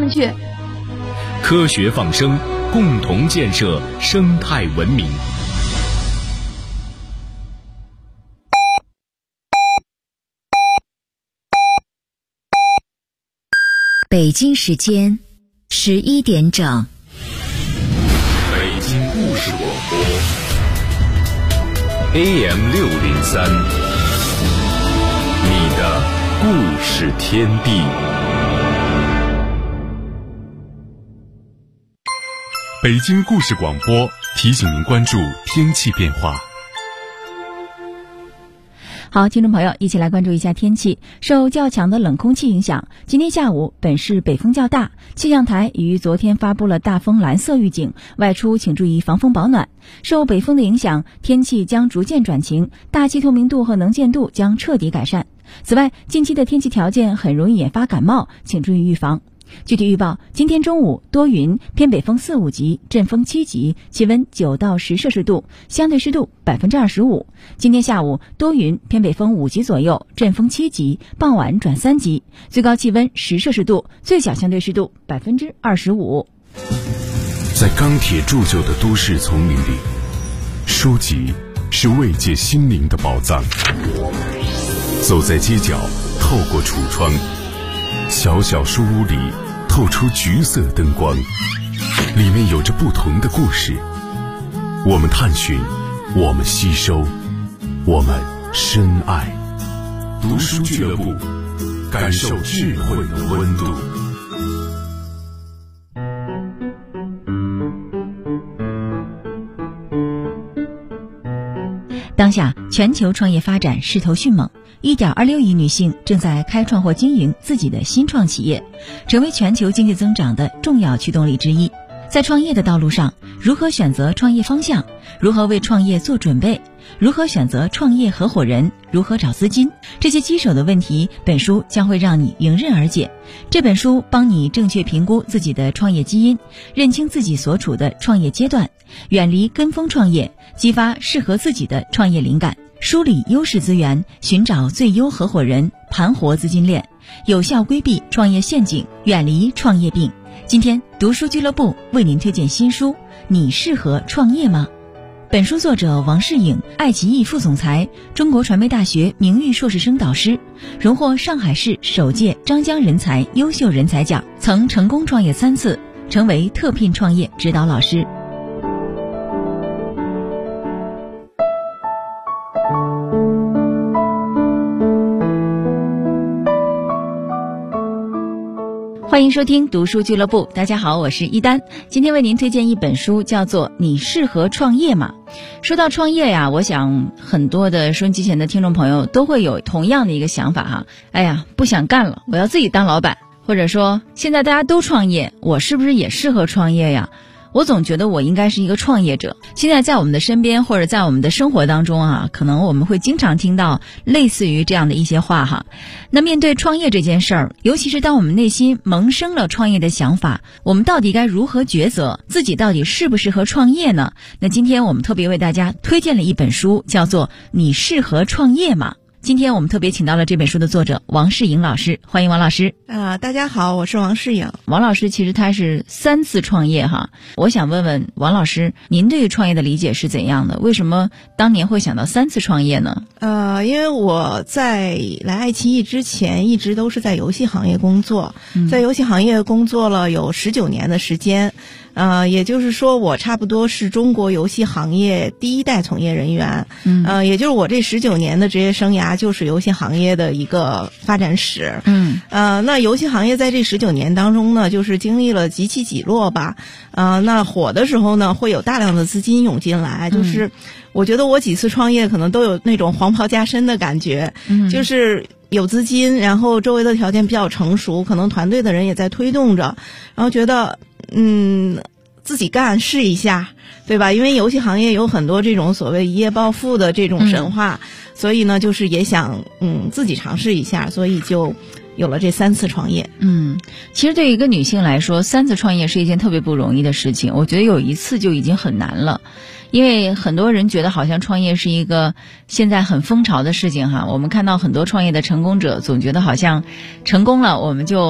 确。 科学放声，共同建设生态文明。 北京时间11点整。 北京故事广播 AM603，你的故事天地。 北京故事广播提醒您关注天气变化。 好，听众朋友，一起来关注一下天气。受较强的冷空气影响，今天下午本市北风较大，气象台已于昨天发布了大风蓝色预警，外出请注意防风保暖。受北风的影响，天气将逐渐转晴，大气透明度和能见度将彻底改善。此外，近期的天气条件很容易引发感冒，请注意预防。具体预报，今天中午多云，偏北风4、5级，阵风7级，气温9到10摄氏度，相对湿度25%。今天下午多云，偏北风5级左右，阵风7级，傍晚转3级，最高气温10摄氏度，最小相对湿度25%。 在钢铁铸就的都市丛林里，书籍是慰藉心灵的宝藏。走在街角，透过橱窗，小小书屋里透出橘色灯光，里面有着不同的故事。我们探寻，我们吸收，我们深爱。读书俱乐部，感受智慧的温度。 当下全球创业发展势头迅猛，1.26亿女性正在开创或经营自己的新创企业，成为全球经济增长的重要驱动力之一。在创业的道路上，如何选择创业方向，如何为创业做准备，如何选择创业合伙人，如何找资金，这些棘手的问题，本书将会让你迎刃而解。这本书帮你正确评估自己的创业基因，认清自己所处的创业阶段，远离跟风创业，激发适合自己的创业灵感，梳理优势资源，寻找最优合伙人，盘活资金链，有效规避创业陷阱，远离创业病。今天读书俱乐部为您推荐新书《你适合创业吗》。本书作者王世颖，爱奇艺副总裁，中国传媒大学名誉硕士生导师，荣获上海市首届张江人才优秀人才奖，曾成功创业3次，成为特聘创业指导老师。欢迎收听读书俱乐部，大家好，我是一丹。今天为您推荐一本书，叫做《你适合创业吗》。说到创业呀，我想很多的收音机前的听众朋友都会有同样的一个想法哈，哎呀，不想干了，我要自己当老板，或者说现在大家都创业，我是不是也适合创业呀？我总觉得我应该是一个创业者。现在在我们的身边或者在我们的生活当中啊，可能我们会经常听到类似于这样的一些话哈。那面对创业这件事儿，尤其是当我们内心萌生了创业的想法，我们到底该如何抉择，自己到底适不适合创业呢？那今天我们特别为大家推荐了一本书，叫做《你适合创业吗》。今天我们特别请到了这本书的作者王世颖老师，欢迎王老师。 大家好，我是王世颖。 王老师其实他是3次创业哈，我想问问王老师，您对于创业的理解是怎样的？为什么当年会想到3次创业呢？ 因为我在来爱奇艺之前一直都是在游戏行业工作，在游戏行业工作了有19年的时间。也就是说我差不多是中国游戏行业第一代从业人员。也就是我这19年的职业生涯就是游戏行业的一个发展史。那游戏行业在这19年当中呢，就是经历了几起几落吧。那火的时候呢，会有大量的资金涌进来，就是我觉得我几次创业可能都有那种黄袍加身的感觉。就是有资金，然后周围的条件比较成熟，可能团队的人也在推动着，然后觉得自己干试一下，对吧？因为游戏行业有很多这种所谓一夜暴富的这种神话，所以呢就是也想自己尝试一下，所以就有了这3次创业。 其实对于一个女性来说，3次创业是一件特别不容易的事情，我觉得有1次就已经很难了。因为很多人觉得好像创业是一个现在很风潮的事情哈，我们看到很多创业的成功者，总觉得好像成功了我们就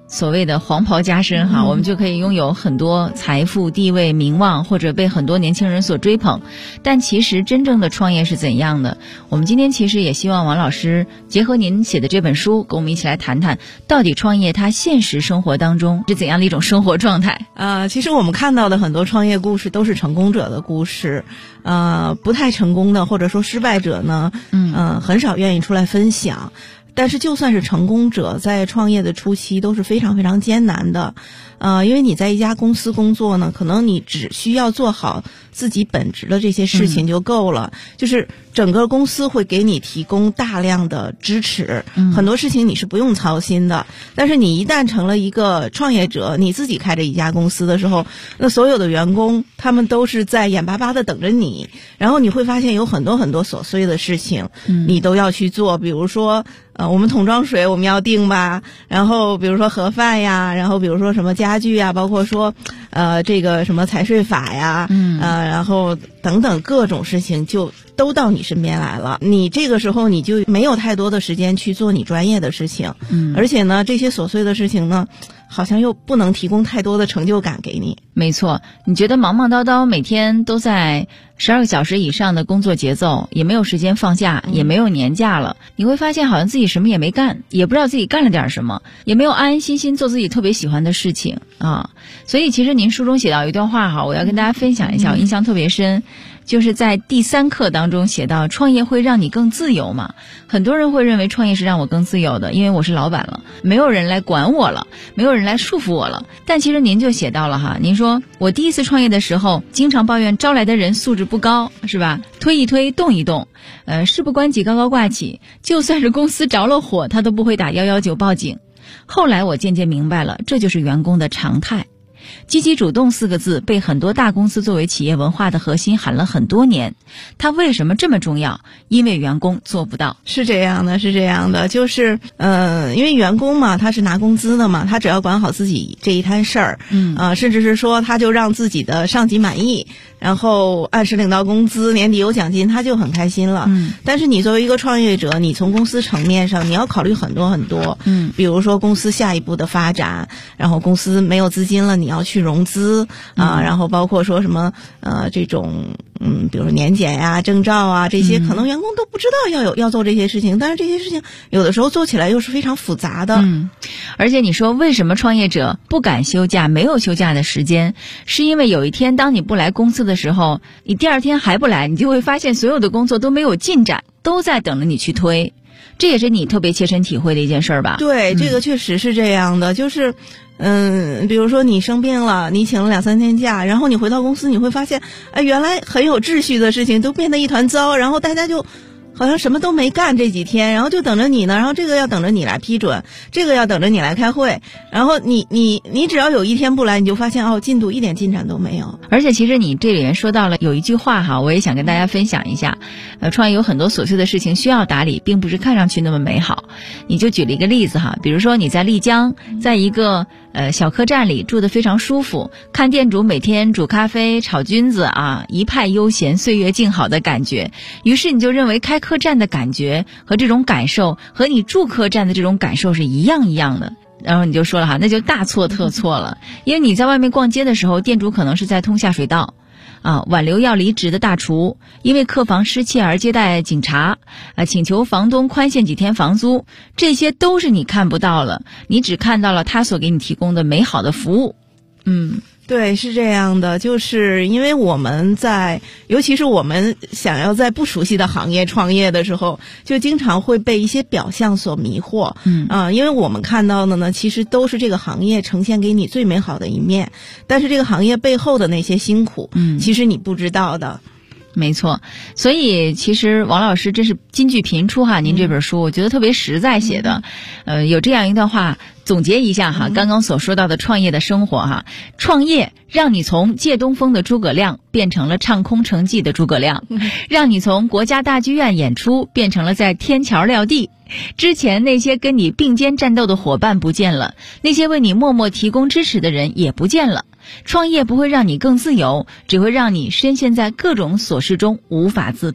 所谓的黄袍加身哈，我们就可以拥有很多财富、地位、名望，或者被很多年轻人所追捧。但其实真正的创业是怎样的？我们今天其实也希望王老师结合您写的这本书，跟我们一起来谈谈，到底创业它现实生活当中是怎样的一种生活状态？ 其实我们看到的很多创业故事都是成功者的故事，不太成功的或者说失败者呢，很少愿意出来分享。但是就算是成功者，在创业的初期都是非常非常艰难的，因为你在一家公司工作呢，可能你只需要做好自己本职的这些事情就够了，就是整个公司会给你提供大量的支持，很多事情你是不用操心的。但是你一旦成了一个创业者，你自己开着一家公司的时候，那所有的员工他们都是在眼巴巴的等着你，然后你会发现有很多很多琐碎的事情，你都要去做，比如说我们桶装水我们要订吧，然后比如说盒饭呀，然后比如说什么家具呀，包括说这个什么财税法呀，然后等等各种事情就都到你身边来了。你这个时候你就没有太多的时间去做你专业的事情，而且呢这些琐碎的事情呢好像又不能提供太多的成就感给你。 没错，你觉得忙忙叨叨每天都在12个小时以上的工作节奏，也没有时间放假，也没有年假了，你会发现好像自己什么也没干，也不知道自己干了点什么，也没有安安心心做自己特别喜欢的事情啊。所以其实您书中写到一段话哈，我要跟大家分享一下，我印象特别深，就是在第3课当中写到，创业会让你更自由嘛。很多人会认为创业是让我更自由的，因为我是老板了，没有人来管我了，没有人来束缚我了。但其实您就写到了哈，您说我第一次创业的时候，经常抱怨招来的人素质不高，是吧？推一推，动一动，事不关己高高挂起，就算是公司着了火，他都不会打119报警。后来我渐渐明白了，这就是员工的常态。积极主动4个字被很多大公司作为企业文化的核心喊了很多年，它为什么这么重要？因为员工做不到。 是这样的，就是因为员工嘛，他是拿工资的嘛，他只要管好自己这一摊事儿，甚至是说他就让自己的上级满意，然后按时领到工资，年底有奖金，他就很开心了。但是你作为一个创业者，你从公司层面上你要考虑很多很多，比如说公司下一步的发展，然后公司没有资金了，你要去融资然后包括说什么这种比如说年检呀、证照啊，这些可能员工都不知道要做这些事情，但是这些事情有的时候做起来又是非常复杂的。 而且你说为什么创业者不敢休假，没有休假的时间，是因为有一天当你不来公司的时候，你第2天还不来，你就会发现所有的工作都没有进展，都在等着你去推。这也是你特别切身体会的一件事儿吧？ 对，这个确实是这样的，就是比如说你生病了，你请了2-3天假，然后你回到公司，你会发现原来很有秩序的事情都变得一团糟，然后大家就好像什么都没干这几天，然后就等着你呢，然后这个要等着你来批准，这个要等着你来开会，然后你只要有一天不来，你就发现进度一点进展都没有。 而且其实你这里面说到了有一句话哈，我也想跟大家分享一下，创业有很多琐碎的事情需要打理，并不是看上去那么美好。你就举了一个例子哈，比如说你在丽江，在一个小客栈里住得非常舒服，看店主每天煮咖啡、炒菌子一派悠闲，岁月静好的感觉。于是你就认为开客栈的感觉和这种感受和你住客栈的这种感受是一样的。然后你就说了哈，那就大错特错了。因为你在外面逛街的时候，店主可能是在通下水道挽留要离职的大厨，因为客房失窃而接待警察请求房东宽限几天房租，这些都是你看不到了，你只看到了他所给你提供的美好的服务。 对，是这样的，就是因为我们尤其是我们想要在不熟悉的行业创业的时候，就经常会被一些表象所迷惑。因为我们看到的呢，其实都是这个行业呈现给你最美好的一面，但是这个行业背后的那些辛苦，其实你不知道的。 没错，所以其实王老师真是金句频出哈，您这本书我觉得特别实在写的，有这样一段话总结一下哈，刚刚所说到的创业的生活哈，创业让你从借东风的诸葛亮变成了唱空城计的诸葛亮，让你从国家大剧院演出变成了在天桥撂地。之前那些跟你并肩战斗的伙伴不见了，那些为你默默提供支持的人也不见了。创业不会让你更自由，只会让你深陷在各种琐事中无法自拔。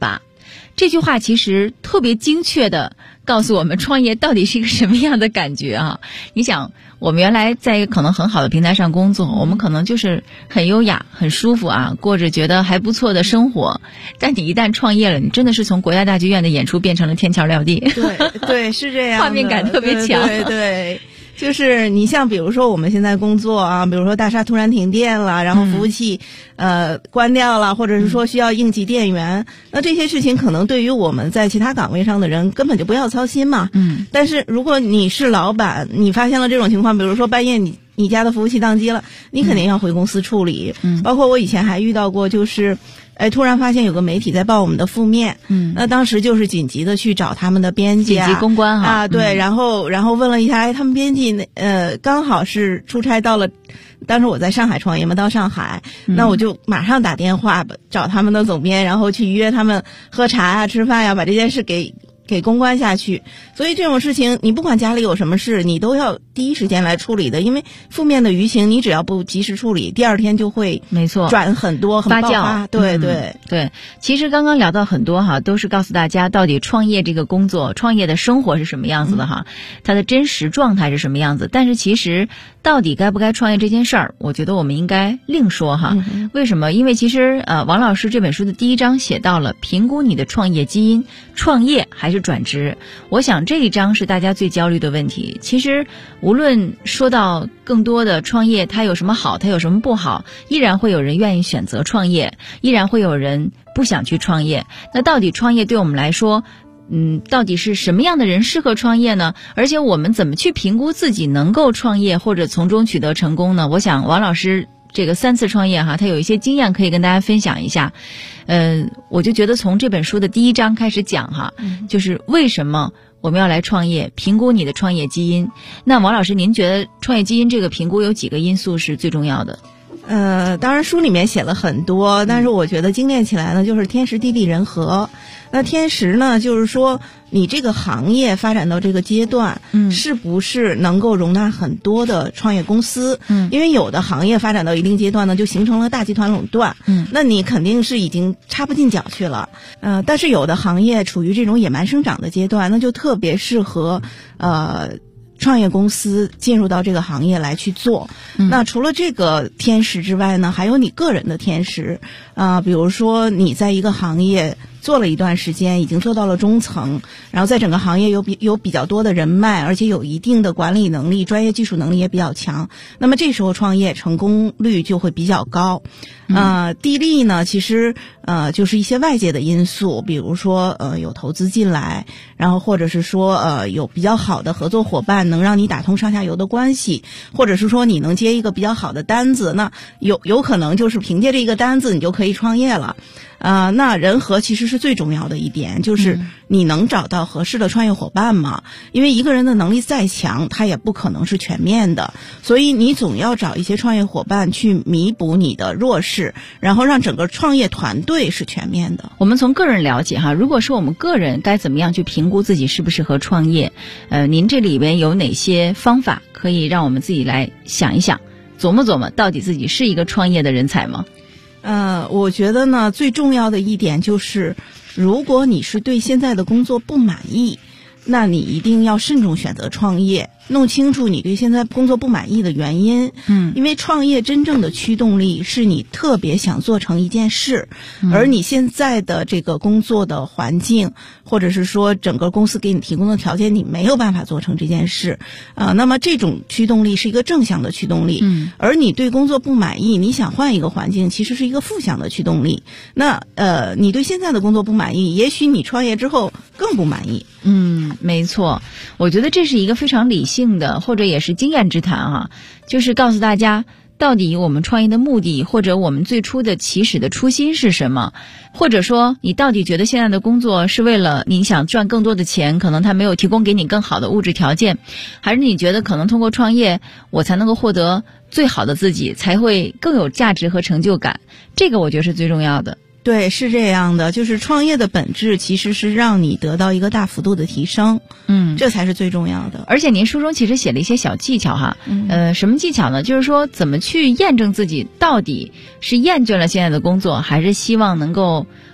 这句话其实特别精确的告诉我们创业到底是一个什么样的感觉啊。你想，我们原来在一个可能很好的平台上工作，我们可能就是很优雅很舒服啊，过着觉得还不错的生活，但你一旦创业了，你真的是从国家大剧院的演出变成了天桥撂地。 对，是这样的， 画面感特别强。 对就是你像比如说我们现在工作啊，比如说大厦突然停电了，然后服务器关掉了，或者是说需要应急电源，那这些事情可能对于我们在其他岗位上的人根本就不要操心嘛。但是如果你是老板，你发现了这种情况，比如说半夜你家的服务器宕机了，你肯定要回公司处理。包括我以前还遇到过，就是突然发现有个媒体在报我们的负面，那当时就是紧急的去找他们的编辑紧急公关啊，对，然后问了一下，他们编辑刚好是出差到了，当时我在上海创业嘛，到上海，那我就马上打电话找他们的总编，然后去约他们喝茶啊、吃饭呀，把这件事给公关下去。所以这种事情你不管家里有什么事，你都要第一时间来处理的，因为负面的舆情你只要不及时处理，第二天就会没错转很多，很发酵。 对， 其实刚刚聊到很多哈，都是告诉大家到底创业这个工作、创业的生活是什么样子的哈，它的真实状态是什么样子。但是其实到底该不该创业这件事儿，我觉得我们应该另说哈。为什么？因为其实王老师这本书的第1章写到了评估你的创业基因，创业还是转职。我想这一章是大家最焦虑的问题。其实无论说到更多的创业它有什么好，它有什么不好，依然会有人愿意选择创业，依然会有人不想去创业。那到底创业对我们来说到底是什么样的人适合创业呢？而且我们怎么去评估自己能够创业或者从中取得成功呢？我想王老师这个3次创业哈，他有一些经验可以跟大家分享一下。我就觉得从这本书的第1章开始讲哈，就是为什么我们要来创业，评估你的创业基因。那王老师，您觉得创业基因这个评估有几个因素是最重要的？ 当然书里面写了很多，但是我觉得精炼起来呢，就是天时地利人和。那天时呢，就是说你这个行业发展到这个阶段，是不是能够容纳很多的创业公司？因为有的行业发展到一定阶段呢，就形成了大集团垄断，那你肯定是已经插不进脚去了。但是有的行业处于这种野蛮生长的阶段，那就特别适合创业公司进入到这个行业来去做。那除了这个天时之外呢，还有你个人的天时比如说你在一个行业做了一段时间，已经做到了中层，然后在整个行业有比较多的人脉，而且有一定的管理能力，专业技术能力也比较强，那么这时候创业成功率就会比较高。地利呢，其实就是一些外界的因素，比如说有投资进来，然后或者是说有比较好的合作伙伴能让你打通上下游的关系，或者是说你能接一个比较好的单子，那有可能就是凭借这个单子你就可以创业了。那人和其实是最重要的一点，就是你能找到合适的创业伙伴吗？因为一个人的能力再强，他也不可能是全面的，所以你总要找一些创业伙伴去弥补你的弱势，然后让整个创业团队是全面的。 我们从个人了解哈，如果是我们个人该怎么样去评估自己适不适合创业？您这里边有哪些方法可以让我们自己来想一想，琢磨琢磨，到底自己是一个创业的人才吗？ 我觉得呢，最重要的一点就是，如果你是对现在的工作不满意，那你一定要慎重选择创业，弄清楚你对现在工作不满意的原因。因为创业真正的驱动力是你特别想做成一件事，而你现在的这个工作的环境，或者是说整个公司给你提供的条件，你没有办法做成这件事。那么这种驱动力是一个正向的驱动力。而你对工作不满意，你想换一个环境，其实是一个负向的驱动力。那你对现在的工作不满意，也许你创业之后更不满意。 没错，我觉得这是一个非常理性的，或者也是经验之谈啊，就是告诉大家到底我们创业的目的，或者我们最初的起始的初心是什么，或者说你到底觉得现在的工作是为了你想赚更多的钱，可能它没有提供给你更好的物质条件，还是你觉得可能通过创业我才能够获得最好的自己，才会更有价值和成就感，这个我觉得是最重要的。 对，是这样的，就是创业的本质其实是让你得到一个大幅度的提升，这才是最重要的。 而且您书中其实写了一些小技巧哈，什么技巧呢？就是说怎么去验证自己到底是厌倦了现在的工作，还是希望能够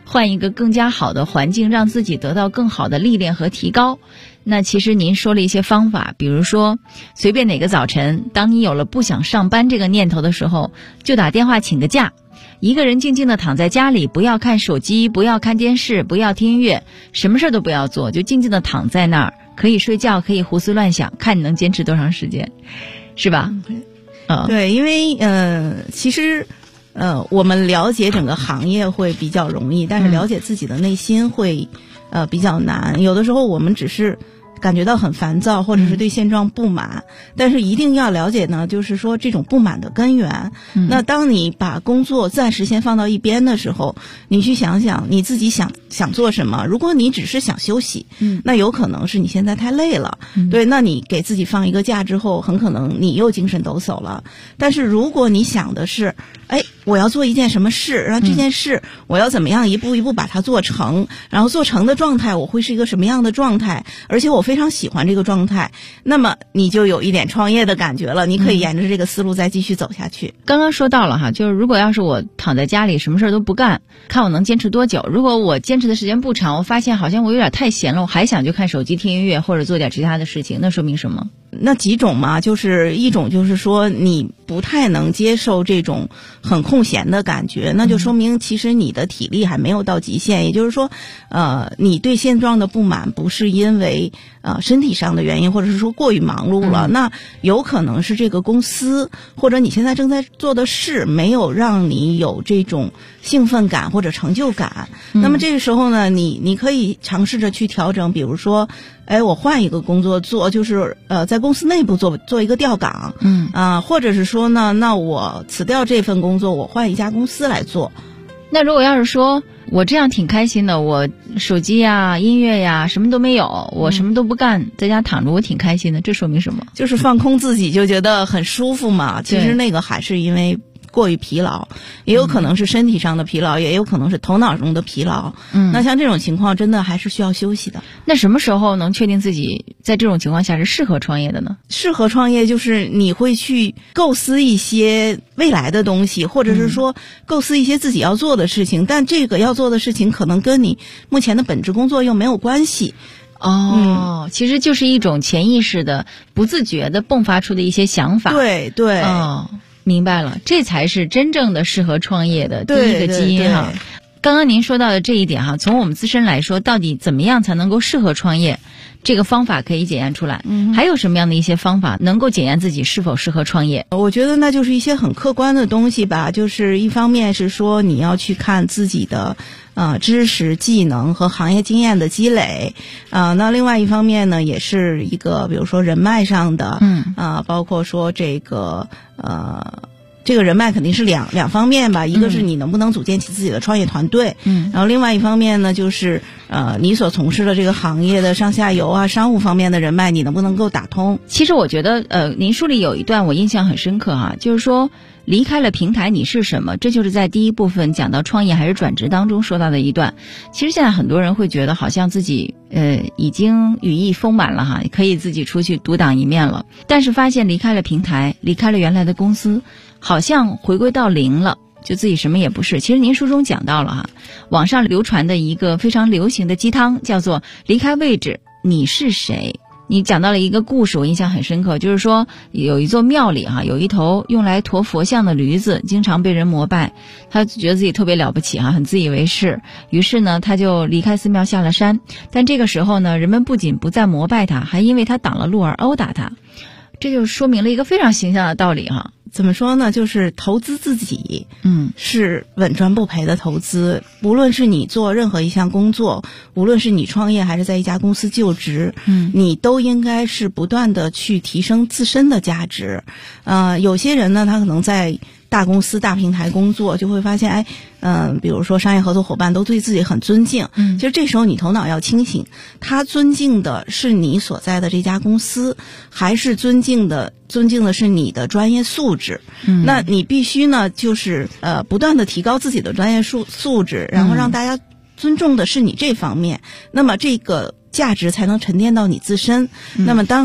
换一个更加好的环境，让自己得到更好的历练和提高。那其实您说了一些方法，比如说随便哪个早晨，当你有了不想上班这个念头的时候，就打电话请个假，一个人静静地躺在家里，不要看手机，不要看电视，不要听音乐，什么事都不要做，就静静地躺在那儿，可以睡觉，可以胡思乱想，看你能坚持多长时间，是吧？ 对，因为其实我们了解整个行业会比较容易，但是了解自己的内心会比较难。有的时候我们只是感觉到很烦躁，或者是对现状不满，但是一定要了解呢，就是说这种不满的根源。那当你把工作暂时先放到一边的时候，你去想想你自己想做什么。如果你只是想休息，那有可能是你现在太累了，对，那你给自己放一个假之后，很可能你又精神抖擞了。但是如果你想的是，我要做一件什么事，然后这件事我要怎么样一步一步把它做成，然后做成的状态我会是一个什么样的状态，而且我非常喜欢这个状态，那么你就有一点创业的感觉了，你可以沿着这个思路再继续走下去。 刚刚说到了哈，就是如果要是我躺在家里什么事都不干，看我能坚持多久。如果我坚持的时间不长，我发现好像我有点太闲了，我还想就看手机听音乐或者做点其他的事情，那说明什么？ 那几种嘛，就是一种就是说你不太能接受这种很空闲的感觉，那就说明其实你的体力还没有到极限。也就是说你对现状的不满不是因为身体上的原因，或者是说过于忙碌了，那有可能是这个公司或者你现在正在做的事没有让你有这种兴奋感或者成就感。那么这个时候呢，你可以尝试着去调整，比如说我换一个工作做，就是在公司内部做一个调岗，或者是说呢，那我辞掉这份工作，我换一家公司来做。 那如果要是说我这样挺开心的，我手机呀、音乐呀什么都没有，我什么都不干，在家躺着，我挺开心的，这说明什么？ 就是放空自己就觉得很舒服嘛。其实那个还是因为过于疲劳，也有可能是身体上的疲劳，也有可能是头脑中的疲劳。那像这种情况真的还是需要休息的。 那什么时候能确定自己在这种情况下是适合创业的呢？ 适合创业就是你会去构思一些未来的东西，或者是说构思一些自己要做的事情，但这个要做的事情可能跟你目前的本职工作又没有关系。 其实就是一种潜意识的不自觉的迸发出的一些想法。 对对。 明白了，这才是真正的适合创业的第一个基因哈。刚刚您说到的这一点哈，从我们自身来说，到底怎么样才能够适合创业，这个方法可以检验出来。还有什么样的一些方法能够检验自己是否适合创业？ 我觉得那就是一些很客观的东西吧，就是一方面是说你要去看自己的知识、技能和行业经验的积累，那另外一方面呢，也是一个比如说人脉上的，包括说这个人脉肯定是两方面吧，一个是你能不能组建起自己的创业团队，然后另外一方面呢，就是你所从事的这个行业的上下游啊、商务方面的人脉，你能不能够打通？ 其实我觉得您书里有一段我印象很深刻哈，就是说离开了平台你是什么，这就是在第一部分讲到创业还是转职当中说到的一段。其实现在很多人会觉得好像自己已经羽翼丰满了哈，可以自己出去独当一面了，但是发现离开了平台，离开了原来的公司，好像回归到零了，就自己什么也不是。其实您书中讲到了哈，网上流传的一个非常流行的鸡汤叫做离开位置你是谁。你讲到了一个故事，我印象很深刻，就是说有一座庙里哈，有一头用来驮佛像的驴子，经常被人膜拜，他觉得自己特别了不起哈，很自以为是，于是呢他就离开寺庙下了山。但这个时候呢，人们不仅不再膜拜他，还因为他挡了路而殴打他。这就说明了一个非常形象的道理哈。 怎么说呢？就是投资自己，是稳赚不赔的投资。无论是你做任何一项工作，无论是你创业还是在一家公司就职，你都应该是不断的去提升自身的价值。有些人呢，他可能在大公司、大平台工作，就会发现，比如说商业合作伙伴都对自己很尊敬。其实这时候你头脑要清醒，他尊敬的是你所在的这家公司，还是尊敬的是你的专业素质？那你必须呢，就是不断的提高自己的专业素质，然后让大家尊重的是你这方面，那么这个价值才能沉淀到你自身。那么当你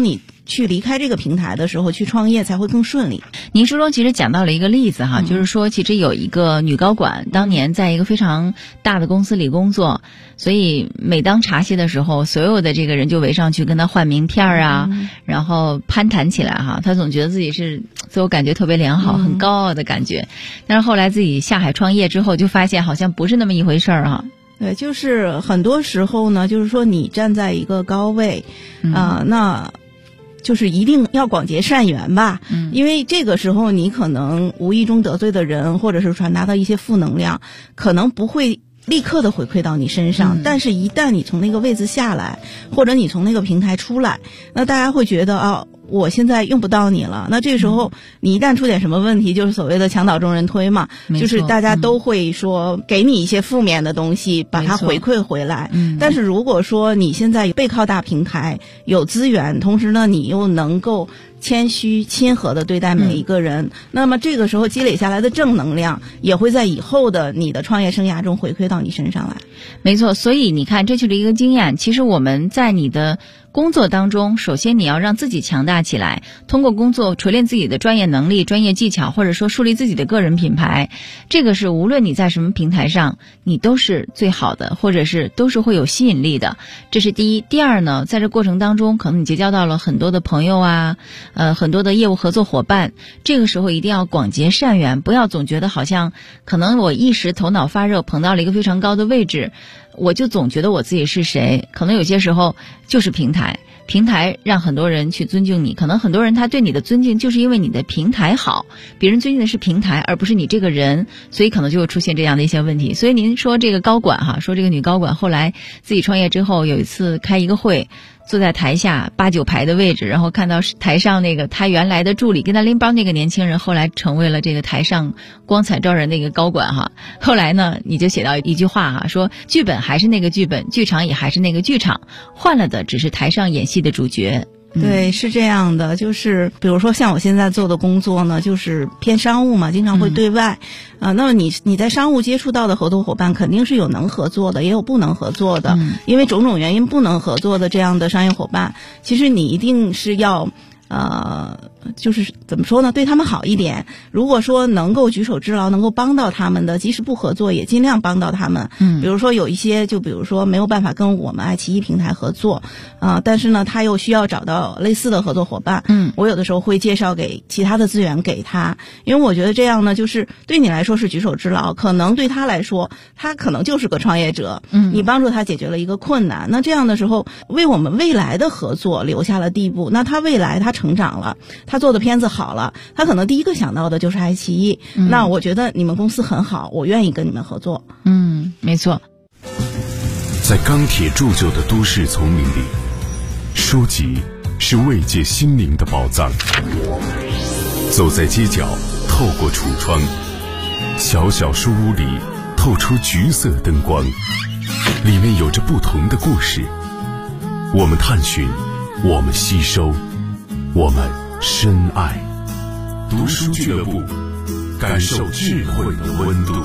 去离开这个平台的时候去创业才会更顺利。 您书中其实讲到了一个例子哈，就是说其实有一个女高管当年在一个非常大的公司里工作，所以每当茶歇的时候，所有的这个人就围上去跟她换名片啊，然后攀谈起来哈，她总觉得自己是自我感觉特别良好，很高傲的感觉。但是后来自己下海创业之后，就发现好像不是那么一回事儿哈。 对，就是很多时候呢，就是说你站在一个高位，那就是一定要广结善缘吧，因为这个时候你可能无意中得罪的人，或者是传达到一些负能量，可能不会立刻的回馈到你身上，但是一旦你从那个位置下来，或者你从那个平台出来，那大家会觉得我现在用不到你了。那这个时候你一旦出点什么问题，就是所谓的墙倒众人推嘛，就是大家都会说给你一些负面的东西，把它回馈回来。但是如果说你现在背靠大平台，有资源，同时呢你又能够谦虚亲和的对待每一个人，那么这个时候积累下来的正能量也会在以后的你的创业生涯中回馈到你身上来。 没错，所以你看这就是一个经验。其实我们在你的工作当中，首先你要让自己强大起来，通过工作锤炼自己的专业能力、专业技巧，或者说树立自己的个人品牌。这个是无论你在什么平台上，你都是最好的，或者是都是会有吸引力的。这是第一。第二呢，在这过程当中，可能你结交到了很多的朋友啊，很多的业务合作伙伴。这个时候一定要广结善缘，不要总觉得好像可能我一时头脑发热，捧到了一个非常高的位置，我就总觉得我自己是谁。可能有些时候就是平台让很多人去尊敬你，可能很多人他对你的尊敬就是因为你的平台好，别人尊敬的是平台而不是你这个人，所以可能就会出现这样的一些问题。所以您说这个高管哈，说这个女高管后来自己创业之后，有一次开一个会，坐在台下8、9排的位置，然后看到台上那个他原来的助理跟他拎包那个年轻人，后来成为了这个台上光彩照人的一个高管哈。后来呢，你就写到一句话哈，说剧本还是那个剧本，剧场也还是那个剧场，换了的只是台上演戏的主角。 对，是这样的，就是比如说像我现在做的工作呢，就是偏商务嘛，经常会对外，那么你在商务接触到的合作伙伴肯定是有能合作的，也有不能合作的，因为种种原因不能合作的这样的商业伙伴，其实你一定是要就是怎么说呢，对他们好一点。如果说能够举手之劳，能够帮到他们的，即使不合作也尽量帮到他们。比如说有一些，就比如说没有办法跟我们爱奇艺平台合作，但是呢他又需要找到类似的合作伙伴，我有的时候会介绍给其他的资源给他，因为我觉得这样呢，就是对你来说是举手之劳，可能对他来说，他可能就是个创业者，你帮助他解决了一个困难，那这样的时候为我们未来的合作留下了地步，那他未来他成长了，他做的片子好了，他可能第一个想到的就是爱奇艺，那我觉得你们公司很好，我愿意跟你们合作。 没错。 在钢铁铸就的都市丛林里，书籍是慰藉心灵的宝藏。走在街角，透过橱窗，小小书屋里透出橘色灯光，里面有着不同的故事。我们探寻，我们吸收，我们深爱。读书俱乐部，感受智慧的温度。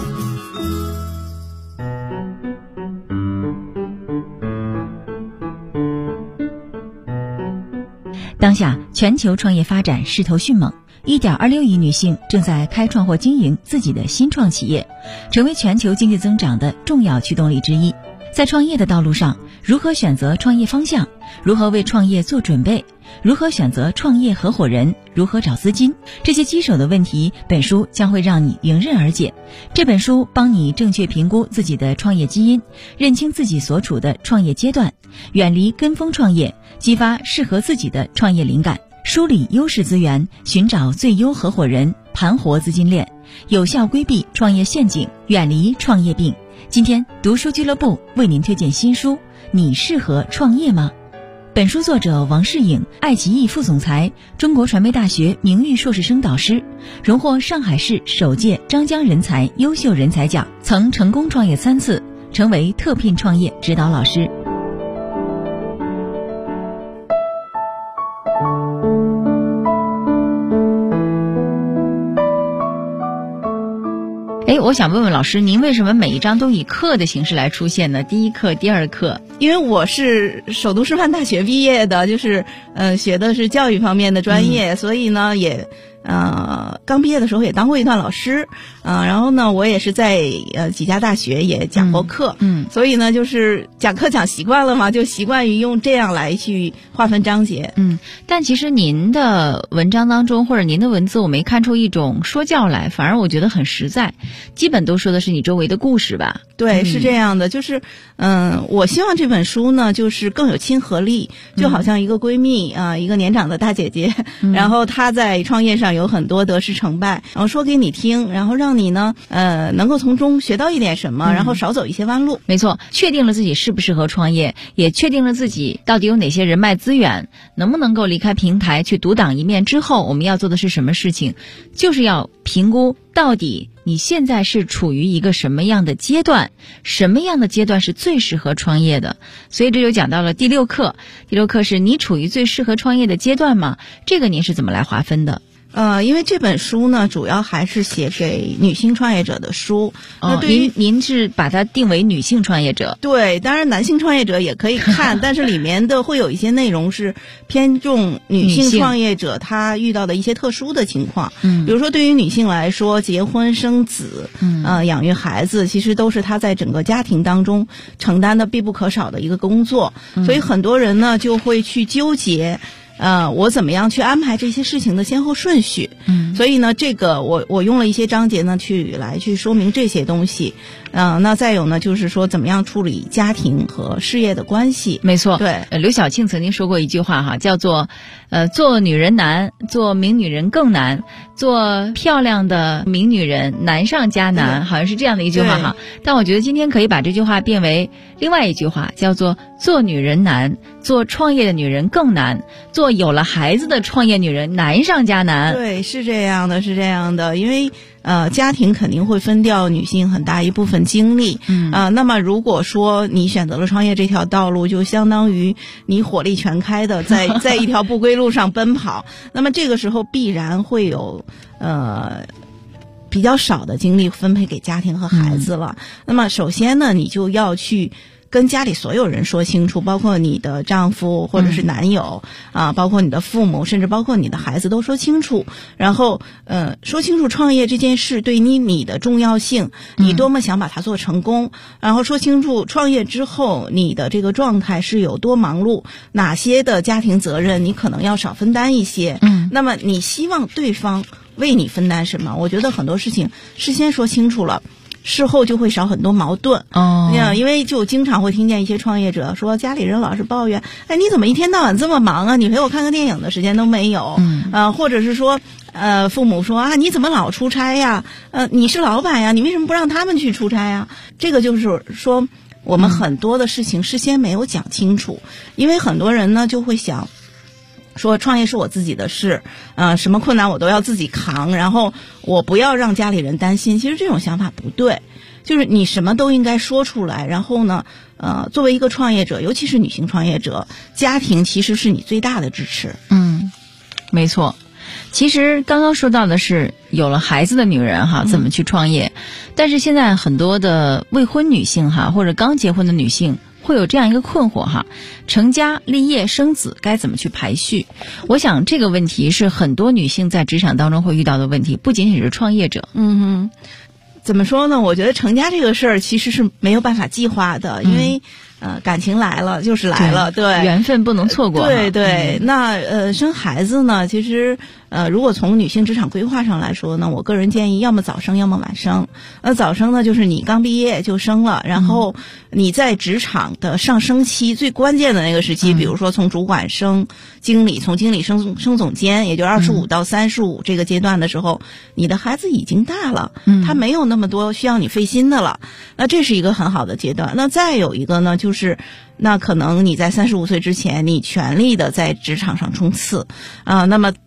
当下全球创业发展势头迅猛，1.26亿女性正在开创或经营自己的新创企业，成为全球经济增长的重要驱动力之一。在创业的道路上，如何选择创业方向？如何为创业做准备？如何选择创业合伙人？如何找资金？这些棘手的问题，本书将会让你迎刃而解。这本书帮你正确评估自己的创业基因，认清自己所处的创业阶段，远离跟风创业，激发适合自己的创业灵感，梳理优势资源，寻找最优合伙人，盘活资金链，有效规避创业陷阱，远离创业病。今天读书俱乐部为您推荐新书，你适合创业吗？本书作者王世颖，爱奇艺副总裁，中国传媒大学名誉硕士生导师，荣获上海市首届张江人才优秀人才奖，曾成功创业3次，成为特聘创业指导老师。 我想问问老师，您为什么每一章都以课的形式来出现呢？第一课、第二课。 因为我是首都师范大学毕业的，就是学的是教育方面的专业，所以呢也刚毕业的时候也当过一段老师，然后呢我也是在几家大学也讲过课，所以呢就是讲课讲习惯了嘛，就习惯于用这样来去划分章节。 但其实您的文章当中或者您的文字，我没看出一种说教来，反而我觉得很实在，基本都说的是你周围的故事吧。 对，是这样的，就是我希望这本书呢就是更有亲和力，就好像一个闺蜜一个年长的大姐姐，然后她在创业上有很多得失成败，然后说给你听，然后让你呢能够从中学到一点什么，然后少走一些弯路。 没错，确定了自己适不适合创业，也确定了自己到底有哪些人脉资源，能不能够离开平台去独当一面之后，我们要做的是什么事情，就是要评估到底你现在是处于一个什么样的阶段，什么样的阶段是最适合创业的。所以这就讲到了第六课。第六课是你处于最适合创业的阶段吗？这个您是怎么来划分的？ 因为这本书呢，主要还是写给女性创业者的书。对于您是把它定为女性创业者？ 对，当然男性创业者也可以看，但是里面的会有一些内容是偏重女性创业者她遇到的一些特殊的情况。比如说对于女性来说，结婚生子，养育孩子，其实都是她在整个家庭当中承担的必不可少的一个工作。所以很多人呢就会去纠结。我怎么样去安排这些事情的先后顺序？所以呢，这个我用了一些章节呢来去说明这些东西。那再有呢，就是说怎么样处理家庭和事业的关系。 没错， 对。 刘晓庆曾经说过一句话哈，叫做做女人难，做名女人更难，做漂亮的名女人难上加难，好像是这样的一句话哈。但我觉得今天可以把这句话变为另外一句话，叫做做女人难，做创业的女人更难，做有了孩子的创业女人难上加难。 对，是这样的，是这样的，因为家庭肯定会分掉女性很大一部分精力。那么如果说你选择了创业这条道路，就相当于你火力全开的在一条不归路上奔跑，那么这个时候必然会有比较少的精力分配给家庭和孩子了。那么首先呢，你就要去跟家里所有人说清楚，包括你的丈夫或者是男友包括你的父母，甚至包括你的孩子都说清楚。然后说清楚创业这件事对你的重要性，你多么想把它做成功，然后说清楚创业之后你的这个状态是有多忙碌，哪些的家庭责任你可能要少分担一些。那么你希望对方为你分担什么？我觉得很多事情事先说清楚了，事后就会少很多矛盾。因为就经常会听见一些创业者说，家里人老是抱怨，你怎么一天到晚这么忙啊？你陪我看个电影的时间都没有。或者是说父母说你怎么老出差呀？你是老板呀，你为什么不让他们去出差呀？这个就是说我们很多的事情事先没有讲清楚。因为很多人呢就会想说创业是我自己的事，什么困难我都要自己扛，然后我不要让家里人担心。其实这种想法不对，就是你什么都应该说出来。然后呢作为一个创业者，尤其是女性创业者，家庭其实是你最大的支持。 没错。其实刚刚说到的是有了孩子的女人哈怎么去创业，但是现在很多的未婚女性哈或者刚结婚的女性会有这样一个困惑哈，成家立业生子该怎么去排序？我想这个问题是很多女性在职场当中会遇到的问题，不仅仅是创业者。 怎么说呢？我觉得成家这个事儿其实是没有办法计划的，因为感情来了就是来了，对， 缘分不能错过。 对，那生孩子呢，其实如果从女性职场规划上来说呢，我个人建议要么早生要么晚生。早生呢就是你刚毕业就生了，然后你在职场的上升期最关键的那个时期，比如说从主管升经理，从经理升总监，也就25到35这个阶段的时候，你的孩子已经大了，他没有那么多需要你费心的了，那这是一个很好的阶段。那再有一个呢，就是那可能你在35岁之前，你全力的在职场上冲刺那么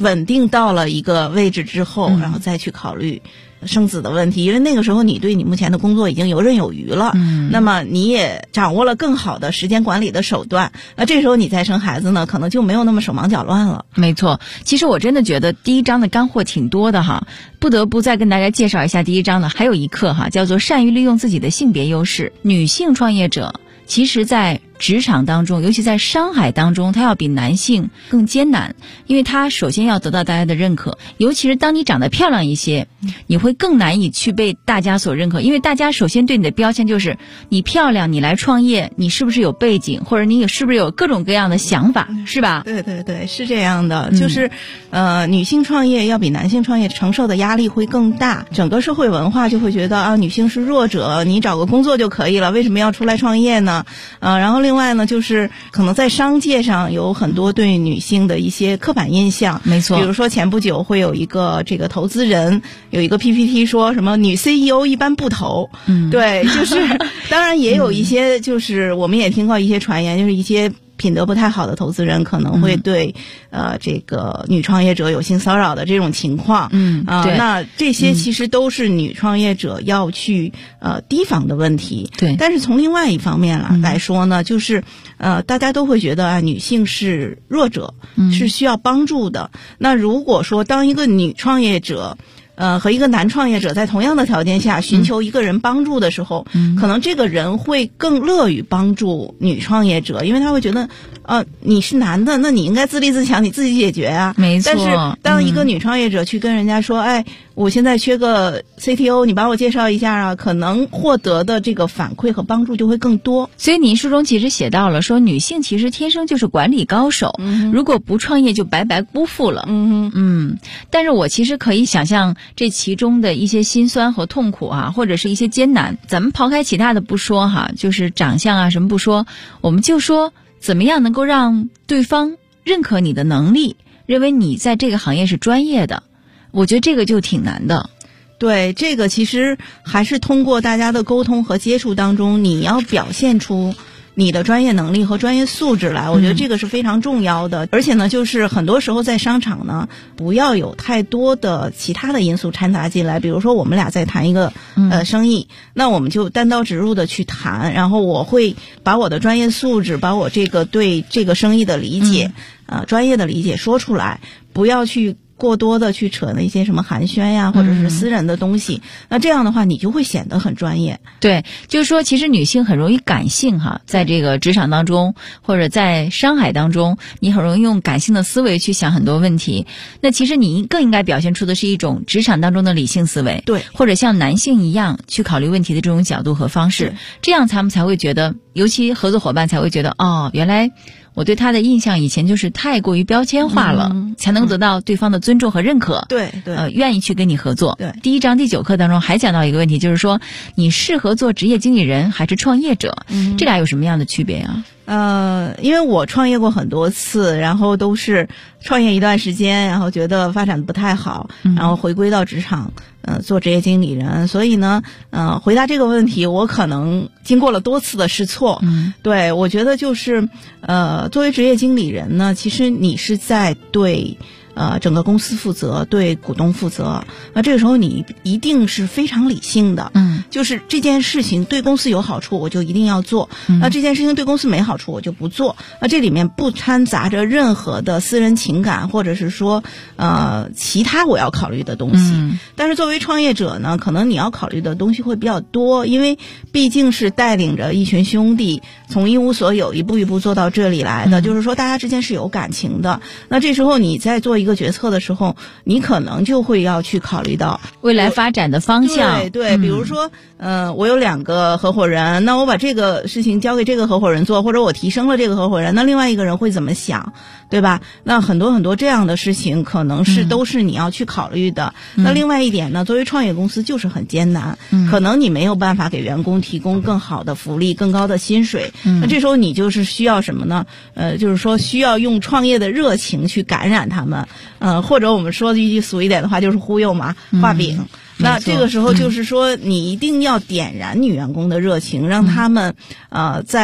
稳定到了一个位置之后，然后再去考虑生子的问题，因为那个时候你对你目前的工作已经游刃有余了，那么你也掌握了更好的时间管理的手段，那这时候你再生孩子呢，可能就没有那么手忙脚乱了。 没错，其实我真的觉得第一章的干货挺多的哈，不得不再跟大家介绍一下第一章呢，还有一课哈，叫做善于利用自己的性别优势。女性创业者其实在职场当中，尤其在商海当中，它要比男性更艰难，因为它首先要得到大家的认可，尤其是当你长得漂亮一些，你会更难以去被大家所认可，因为大家首先对你的标签就是你漂亮，你来创业，你是不是有背景，或者你是不是有各种各样的想法，是吧？ 对对对，是这样的，就是女性创业要比男性创业承受的压力会更大，整个社会文化就会觉得啊，女性是弱者，你找个工作就可以了，为什么要出来创业呢？然后另外呢，就是可能在商界上有很多对女性的一些刻板印象， 没错。 比如说前不久会有一个这个投资人有一个 PPT 说什么女 CEO 一般不投，对，就是当然也有一些就是我们也听到一些传言，就是一些品德不太好的投资人可能会对这个女创业者有性骚扰的这种情况，那这些其实都是女创业者要去提防的问题。 对， 但是从另外一方面来说呢，就是大家都会觉得啊，女性是弱者，是需要帮助的。那如果说当一个女创业者和一个男创业者在同样的条件下寻求一个人帮助的时候，可能这个人会更乐于帮助女创业者，因为他会觉得你是男的，那你应该自立自强，你自己解决啊。 没错。 但是当一个女创业者去跟人家说，哎，我现在缺个 CTO， 你帮我介绍一下啊，可能获得的这个反馈和帮助就会更多。 所以您书中其实写到了说，女性其实天生就是管理高手，如果不创业就白白辜负了。但是我其实可以想象这其中的一些辛酸和痛苦啊，或者是一些艰难。咱们抛开其他的不说哈，就是长相啊什么不说，我们就说怎么样能够让对方认可你的能力，认为你在这个行业是专业的，我觉得这个就挺难的。 对，这个其实还是通过大家的沟通和接触当中，你要表现出你的专业能力和专业素质来，我觉得这个是非常重要的。而且呢，就是很多时候在商场呢，不要有太多的其他的因素掺杂进来。比如说我们俩在谈一个生意，那我们就单刀直入的去谈，然后我会把我的专业素质，把我这个对这个生意的理解，专业的理解说出来，不要去过多的去扯那些什么寒暄呀，或者是私人的东西，那这样的话你就会显得很专业。 对，就是说其实女性很容易感性哈，在这个职场当中或者在商海当中，你很容易用感性的思维去想很多问题，那其实你更应该表现出的是一种职场当中的理性思维， 对， 或者像男性一样去考虑问题的这种角度和方式，这样他们才会觉得，尤其合作伙伴才会觉得，哦，原来我对他的印象以前就是太过于标签化了，才能得到对方的尊重和认可。 对对， 愿意去跟你合作。 对， 第1章第9课当中还讲到一个问题，就是说你适合做职业经理人还是创业者？这俩有什么样的区别啊？ 因为我创业过很多次，然后都是创业一段时间，然后觉得发展不太好，然后回归到职场，做职业经理人。所以呢，回答这个问题，我可能经过了多次的试错。对，我觉得就是，作为职业经理人呢，其实你是在对整个公司负责，对股东负责。那这个时候你一定是非常理性的，就是这件事情对公司有好处，我就一定要做。那这件事情对公司没好处，我就不做。那这里面不掺杂着任何的私人情感，或者是说其他我要考虑的东西。但是作为创业者呢，可能你要考虑的东西会比较多，因为毕竟是带领着一群兄弟从一无所有一步一步做到这里来的，就是说大家之间是有感情的。那这时候你在做一个决策的时候，你可能就会要去考虑到未来发展的方向。 对，比如说我有2个合伙人，那我把这个事情交给这个合伙人做，或者我提升了这个合伙人，那另外一个人会怎么想，对吧？那很多很多这样的事情可能是都是你要去考虑的。那另外一点呢，作为创业公司就是很艰难，可能你没有办法给员工提供更好的福利，更高的薪水。那这时候你就是需要什么呢？就是说需要用创业的热情去感染他们，或者我们说的一句俗一点的话，就是忽悠嘛，画饼。那这个时候就是说，你一定要点燃女员工的热情，让他们在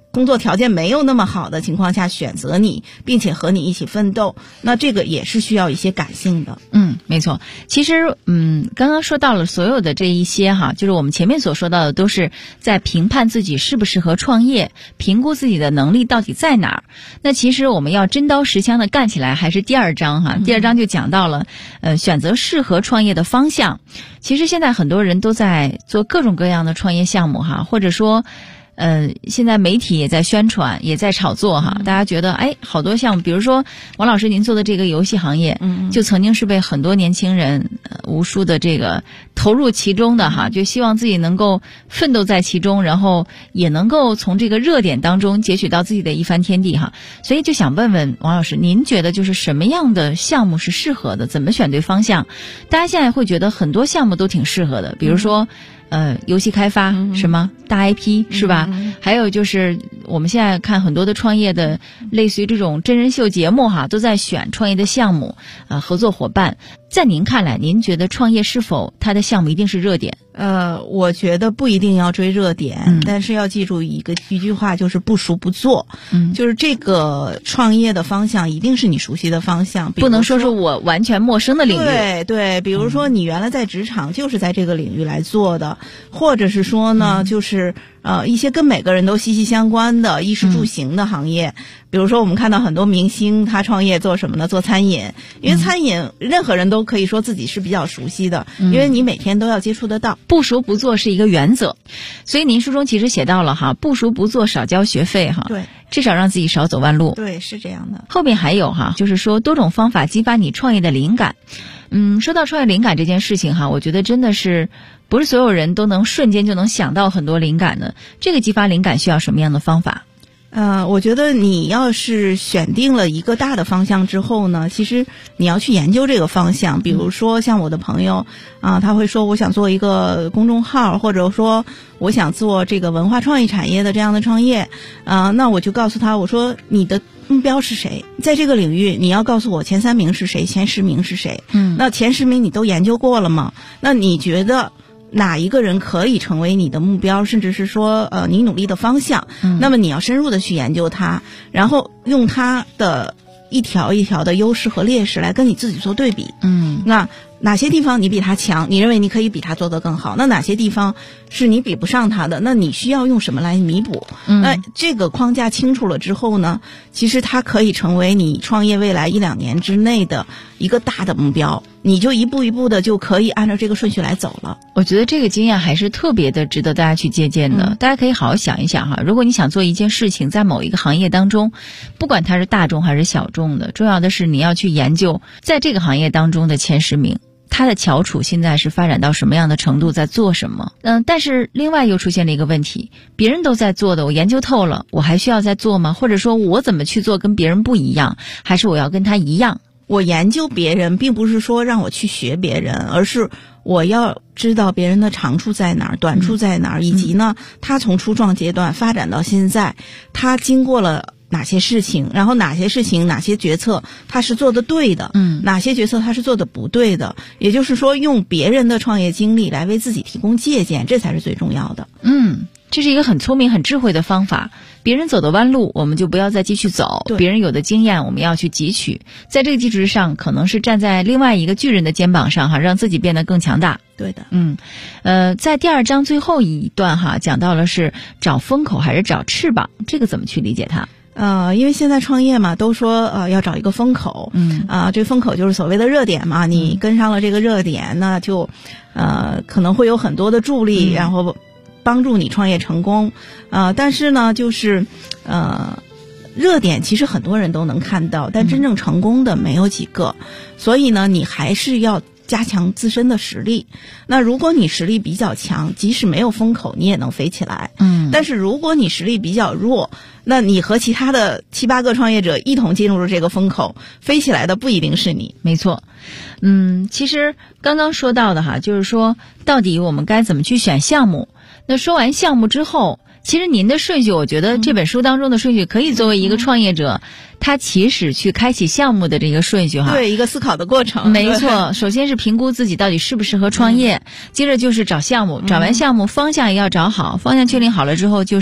工作条件没有那么好的情况下选择你，并且和你一起奋斗，那这个也是需要一些感性的。 没错。其实刚刚说到了所有的这一些哈，就是我们前面所说到的都是在评判自己适不适合创业，评估自己的能力到底在哪儿。那其实我们要真刀实枪的干起来，还是第2章哈。第2章就讲到了选择适合创业的方向。其实现在很多人都在做各种各样的创业项目哈，或者说现在媒体也在宣传，也在炒作哈。大家觉得好多项目，比如说王老师您做的这个游戏行业，就曾经是被很多年轻人无数的这个投入其中的哈，就希望自己能够奋斗在其中，然后也能够从这个热点当中截取到自己的一番天地哈。所以就想问问王老师，您觉得就是什么样的项目是适合的？怎么选对方向？大家现在会觉得很多项目都挺适合的，比如说游戏开发，什么大 IP 是吧？还有就是我们现在看很多的创业的类似于这种真人秀节目哈，都在选创业的项目合作伙伴。在您看来，您觉得创业是否它的项目一定是热点？ 我觉得不一定要追热点，但是要记住一句话，就是不熟不做。就是这个创业的方向一定是你熟悉的方向， 不能说是我完全陌生的领域。 对，比如说你原来在职场就是在这个领域来做的，或者是说呢，就是一些跟每个人都息息相关的衣食住行的行业。比如说我们看到很多明星他创业做什么呢？做餐饮，因为餐饮任何人都可以说自己是比较熟悉的，因为你每天都要接触得到。 不熟不做是一个原则，所以您书中其实写到了哈，不熟不做少交学费哈， 对， 至少让自己少走弯路。 对，是这样的。 后面还有哈，就是说多种方法激发你创业的灵感。说到创业灵感这件事情哈，我觉得真的是不是所有人都能瞬间就能想到很多灵感的。这个激发灵感需要什么样的方法？ 我觉得你要是选定了一个大的方向之后呢，其实你要去研究这个方向。比如说像我的朋友他会说我想做一个公众号，或者说我想做这个文化创意产业的这样的创业那我就告诉他，我说你的目标是谁？在这个领域你要告诉我前3名是谁，前10名是谁。那前10名你都研究过了吗？那你觉得哪一个人可以成为你的目标，甚至是说你努力的方向？那么你要深入的去研究它，然后用它的一条一条的优势和劣势来跟你自己做对比。那哪些地方你比他强，你认为你可以比他做得更好？那哪些地方是你比不上他的？那你需要用什么来弥补？那这个框架清楚了之后呢，其实它可以成为你创业未来1-2年之内的一个大的目标，你就一步一步的就可以按照这个顺序来走了。 我觉得这个经验还是特别的值得大家去借鉴的。大家可以好好想一想哈，如果你想做一件事情，在某一个行业当中，不管它是大众还是小众的，重要的是你要去研究在这个行业当中的前10名。他的翘楚现在是发展到什么样的程度，在做什么？但是另外又出现了一个问题，别人都在做的，我研究透了，我还需要再做吗？或者说我怎么去做跟别人不一样，还是我要跟他一样？ 我研究别人并不是说让我去学别人，而是我要知道别人的长处在哪儿，短处在哪儿，以及呢他从初创阶段发展到现在，他经过了哪些事情，然后哪些事情哪些决策他是做的对的，哪些决策他是做的不对的，也就是说用别人的创业经历来为自己提供借鉴，这才是最重要的。 这是一个很聪明很智慧的方法。别人走的弯路我们就不要再继续走，别人有的经验我们要去汲取，在这个基础之上可能是站在另外一个巨人的肩膀上哈，让自己变得更强大。 对的。 在第2章最后一段哈，讲到了是找风口还是找翅膀，这个怎么去理解它？ 因为现在创业嘛，都说要找一个风口，这风口就是所谓的热点嘛，你跟上了这个热点，那就可能会有很多的助力，然后帮助你创业成功。但是呢，就是热点其实很多人都能看到，但真正成功的没有几个，所以呢，你还是要加强自身的实力。那如果你实力比较强，即使没有风口你也能飞起来。但是如果你实力比较弱，那你和其他的7-8个创业者一同进入了这个风口，飞起来的不一定是你。 没错。其实刚刚说到的哈，就是说到底我们该怎么去选项目。那说完项目之后，其实您的顺序，我觉得这本书当中的顺序可以作为一个创业者他起始去开启项目的这个顺序哈。 对，一个思考的过程。 没错，首先是评估自己到底适不适合创业，接着就是找项目，找完项目方向也要找好，方向确定好了之后就